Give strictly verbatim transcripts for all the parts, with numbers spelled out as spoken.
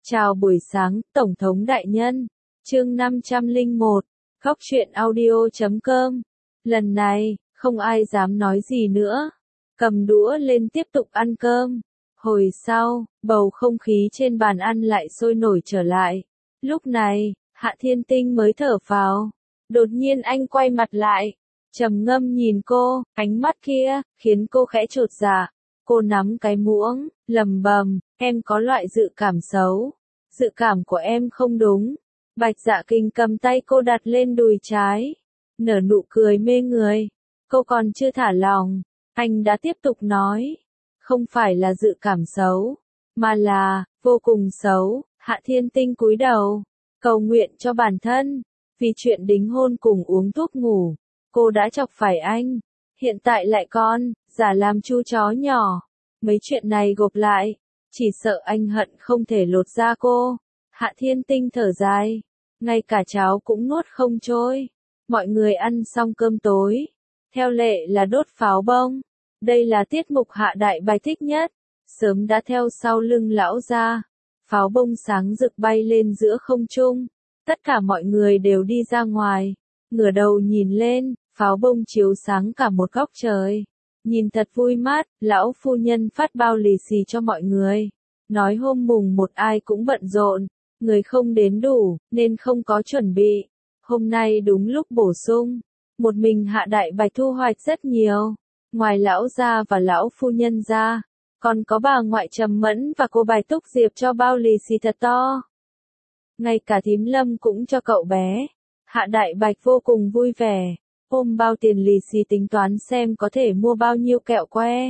Chào buổi sáng, Tổng thống đại nhân. Chương năm trăm lẻ một, Góc truyện audio chấm com. Lần này, không ai dám nói gì nữa. Cầm đũa lên tiếp tục ăn cơm. Hồi sau, bầu không khí trên bàn ăn lại sôi nổi trở lại. Lúc này, Hạ Thiên Tinh mới thở phào. Đột nhiên anh quay mặt lại, trầm ngâm nhìn cô, ánh mắt kia khiến cô khẽ chột dạ. Cô nắm cái muỗng, lầm bầm, em có loại dự cảm xấu. Dự cảm của em không đúng. Bạch Dạ Kinh cầm tay cô đặt lên đùi trái, nở nụ cười mê người. Cô còn chưa thả lòng, anh đã tiếp tục nói, không phải là dự cảm xấu, mà là vô cùng xấu. Hạ Thiên Tinh cúi đầu, cầu nguyện cho bản thân, vì chuyện đính hôn cùng uống thuốc ngủ, cô đã chọc phải anh, hiện tại lại còn giả làm chu chó nhỏ. Mấy chuyện này gộp lại, chỉ sợ anh hận không thể lột da cô. Hạ Thiên Tinh thở dài, ngay cả cháo cũng nuốt không trôi. Mọi người ăn xong cơm tối, theo lệ là đốt pháo bông. Đây là tiết mục Hạ Đại Bạch thích nhất, sớm đã theo sau lưng lão gia. Pháo bông sáng rực bay lên giữa không trung, tất cả mọi người đều đi ra ngoài, ngửa đầu nhìn lên, pháo bông chiếu sáng cả một góc trời. Nhìn thật vui mắt, lão phu nhân phát bao lì xì cho mọi người. Nói hôm mùng một ai cũng bận rộn, người không đến đủ, nên không có chuẩn bị. Hôm nay đúng lúc bổ sung, một mình Hạ Đại Bạch thu hoạch rất nhiều. Ngoài lão gia và lão phu nhân ra, còn có bà ngoại Trầm Mẫn và cô Bạch Túc Diệp cho bao lì xì thật to. Ngay cả thím Lâm cũng cho cậu bé. Hạ Đại Bạch vô cùng vui vẻ, ôm bao tiền lì xì tính toán xem có thể mua bao nhiêu kẹo que,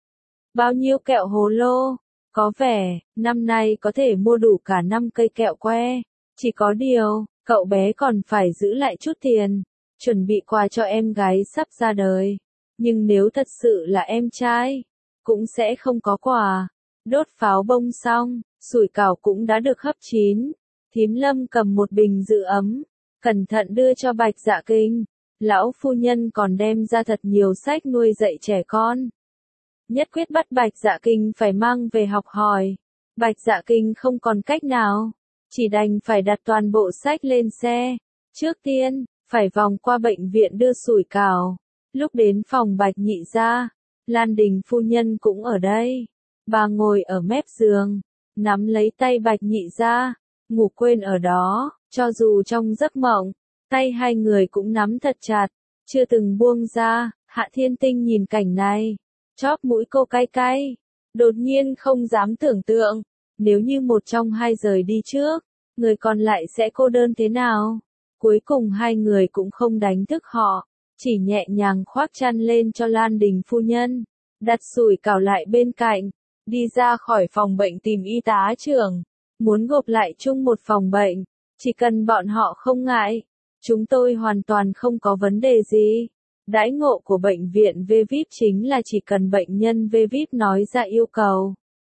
bao nhiêu kẹo hồ lô. Có vẻ, năm nay có thể mua đủ cả năm cây kẹo que. Chỉ có điều, cậu bé còn phải giữ lại chút tiền, chuẩn bị quà cho em gái sắp ra đời. Nhưng nếu thật sự là em trai, cũng sẽ không có quà. Đốt pháo bông xong, sủi cảo cũng đã được hấp chín. Thím Lâm cầm một bình giữ ấm, cẩn thận đưa cho Bạch Dạ Kinh. Lão phu nhân còn đem ra thật nhiều sách nuôi dạy trẻ con. Nhất quyết bắt Bạch Dạ Kinh phải mang về học hỏi. Bạch Dạ Kinh không còn cách nào, chỉ đành phải đặt toàn bộ sách lên xe. Trước tiên, phải vòng qua bệnh viện đưa sủi cảo. Lúc đến phòng Bạch Nhị gia, Lan Đình phu nhân cũng ở đây. Bà ngồi ở mép giường, nắm lấy tay Bạch Nhị gia, ngủ quên ở đó. Cho dù trong giấc mộng, tay hai người cũng nắm thật chặt, chưa từng buông ra. Hạ Thiên Tinh nhìn cảnh này, chóp mũi cô cay cay, đột nhiên không dám tưởng tượng, nếu như một trong hai rời đi trước, người còn lại sẽ cô đơn thế nào. Cuối cùng hai người cũng không đánh thức họ, chỉ nhẹ nhàng khoác chăn lên cho Lan Đình phu nhân, đặt sủi cảo lại bên cạnh, đi ra khỏi phòng bệnh tìm y tá trưởng, muốn gộp lại chung một phòng bệnh, chỉ cần bọn họ không ngại, chúng tôi hoàn toàn không có vấn đề gì. Đãi ngộ của bệnh viện vê víp chính là chỉ cần bệnh nhân vê víp nói ra yêu cầu,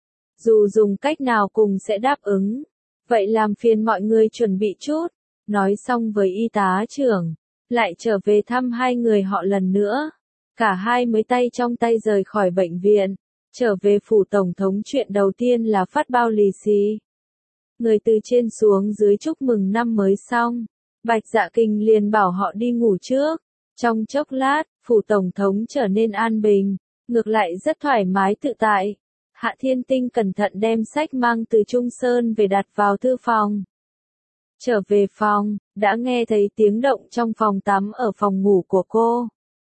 dù dùng cách nào cùng sẽ đáp ứng. Vậy làm phiền mọi người chuẩn bị chút. Nói xong với y tá trưởng, lại trở về thăm hai người họ lần nữa. Cả hai mới tay trong tay rời khỏi bệnh viện, trở về phủ tổng thống, chuyện đầu tiên là phát bao lì xì. Người từ trên xuống dưới chúc mừng năm mới xong, Bạch Dạ Kinh liền bảo họ đi ngủ trước. Trong chốc lát, phủ tổng thống trở nên an bình, ngược lại rất thoải mái tự tại. Hạ Thiên Tinh cẩn thận đem sách mang từ Trung Sơn về đặt vào thư phòng. Trở về phòng, đã nghe thấy tiếng động trong phòng tắm ở phòng ngủ của cô.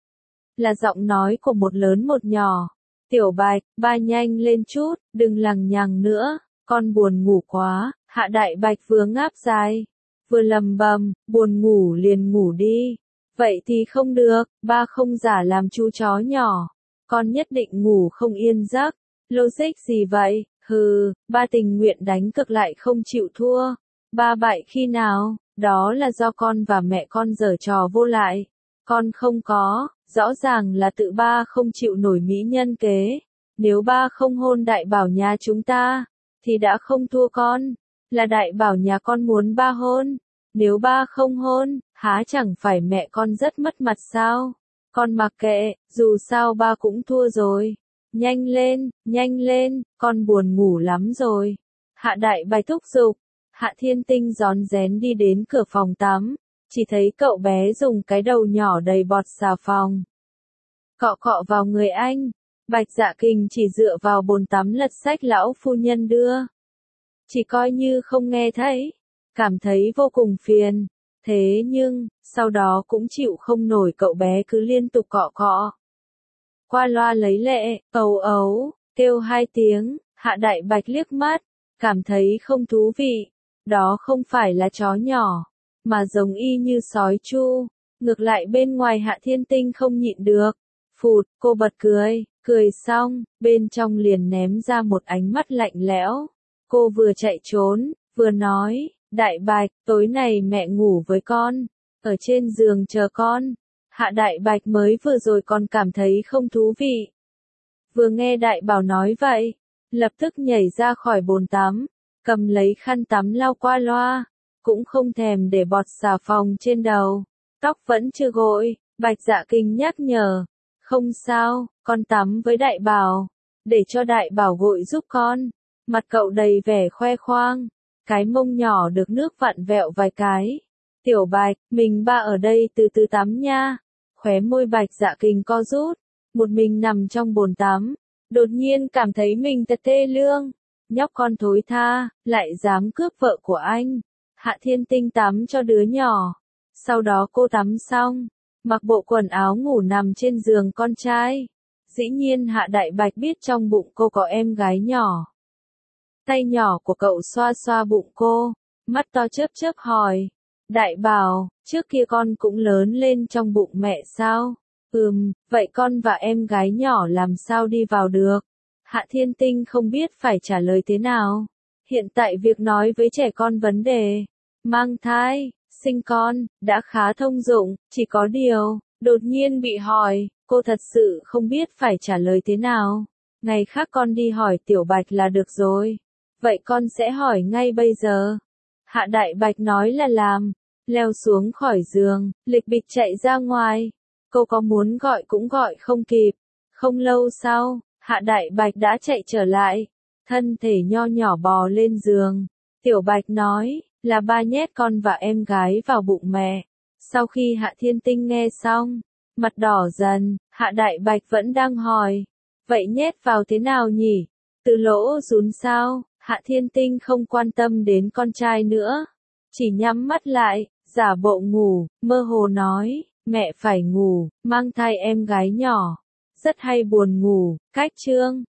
Là giọng nói của một lớn một nhỏ. Tiểu Bạch, ba nhanh lên chút, đừng lằng nhằng nữa, con buồn ngủ quá. Hạ Đại Bạch vừa ngáp dài, vừa lầm bầm, buồn ngủ liền ngủ đi. Vậy thì không được, ba không giả làm chú chó nhỏ. Con nhất định ngủ không yên giấc. Logic gì vậy? Hừ, ba tình nguyện đánh cực lại không chịu thua. Ba bại khi nào? Đó là do con và mẹ con giở trò vô lại. Con không có, rõ ràng là tự ba không chịu nổi mỹ nhân kế. Nếu ba không hôn đại bảo nhà chúng ta, thì đã không thua con. Là đại bảo nhà con muốn ba hôn. Nếu ba không hôn, há chẳng phải mẹ con rất mất mặt sao? Con mặc kệ, dù sao ba cũng thua rồi. Nhanh lên, nhanh lên, con buồn ngủ lắm rồi. Hạ Đại Bạch thúc giục. Hạ Thiên Tinh rón rén đi đến cửa phòng tắm, chỉ thấy cậu bé dùng cái đầu nhỏ đầy bọt xà phòng cọ cọ vào người anh. Bạch Dạ Kình chỉ dựa vào bồn tắm lật sách lão phu nhân đưa, chỉ coi như không nghe thấy, cảm thấy vô cùng phiền. Thế nhưng, sau đó cũng chịu không nổi cậu bé cứ liên tục cọ cọ. Qua loa lấy lệ, ấu ấu, kêu hai tiếng, Hạ Đại Bạch liếc mắt, cảm thấy không thú vị. Đó không phải là chó nhỏ, mà giống y như sói chu. Ngược lại bên ngoài Hạ Thiên Tinh không nhịn được. Phụt, cô bật cười, cười xong, bên trong liền ném ra một ánh mắt lạnh lẽo. Cô vừa chạy trốn, vừa nói, Đại Bạch, tối nay mẹ ngủ với con, ở trên giường chờ con. Hạ Đại Bạch mới vừa rồi còn cảm thấy không thú vị. Vừa nghe Đại Bảo nói vậy, lập tức nhảy ra khỏi bồn tắm, cầm lấy khăn tắm lau qua loa, cũng không thèm để bọt xà phòng trên đầu. Tóc vẫn chưa gội, Bạch Dạ Kình nhắc nhở, không sao, con tắm với Đại Bảo, để cho Đại Bảo gội giúp con. Mặt cậu đầy vẻ khoe khoang, cái mông nhỏ được nước vặn vẹo vài cái. Tiểu Bạch, mình ba ở đây từ từ tắm nha. Khóe môi Bạch Dạ Kình co rút, một mình nằm trong bồn tắm, đột nhiên cảm thấy mình thật thê lương. Nhóc con thối tha, lại dám cướp vợ của anh. Hạ Thiên Tinh tắm cho đứa nhỏ. Sau đó cô tắm xong, mặc bộ quần áo ngủ nằm trên giường con trai. Dĩ nhiên Hạ Đại Bạch biết trong bụng cô có em gái nhỏ. Tay nhỏ của cậu xoa xoa bụng cô, mắt to chớp chớp hỏi. Đại Bảo, trước kia con cũng lớn lên trong bụng mẹ sao? Ừm, vậy con và em gái nhỏ làm sao đi vào được? Hạ Thiên Tinh không biết phải trả lời thế nào. Hiện tại việc nói với trẻ con vấn đề mang thai, sinh con, đã khá thông dụng, chỉ có điều, đột nhiên bị hỏi, cô thật sự không biết phải trả lời thế nào. Ngày khác con đi hỏi Tiểu Bạch là được rồi. Vậy con sẽ hỏi ngay bây giờ. Hạ Đại Bạch nói là làm, leo xuống khỏi giường, lịch bịch chạy ra ngoài. Cô có muốn gọi cũng gọi không kịp. Không lâu sau, Hạ Đại Bạch đã chạy trở lại, thân thể nho nhỏ bò lên giường. Tiểu Bạch nói, là ba nhét con và em gái vào bụng mẹ. Sau khi Hạ Thiên Tinh nghe xong, mặt đỏ dần, Hạ Đại Bạch vẫn đang hỏi, vậy nhét vào thế nào nhỉ? Từ lỗ rún sao? Hạ Thiên Tinh không quan tâm đến con trai nữa, chỉ nhắm mắt lại, giả bộ ngủ, mơ hồ nói, mẹ phải ngủ, mang thai em gái nhỏ, rất hay buồn ngủ. Cách chương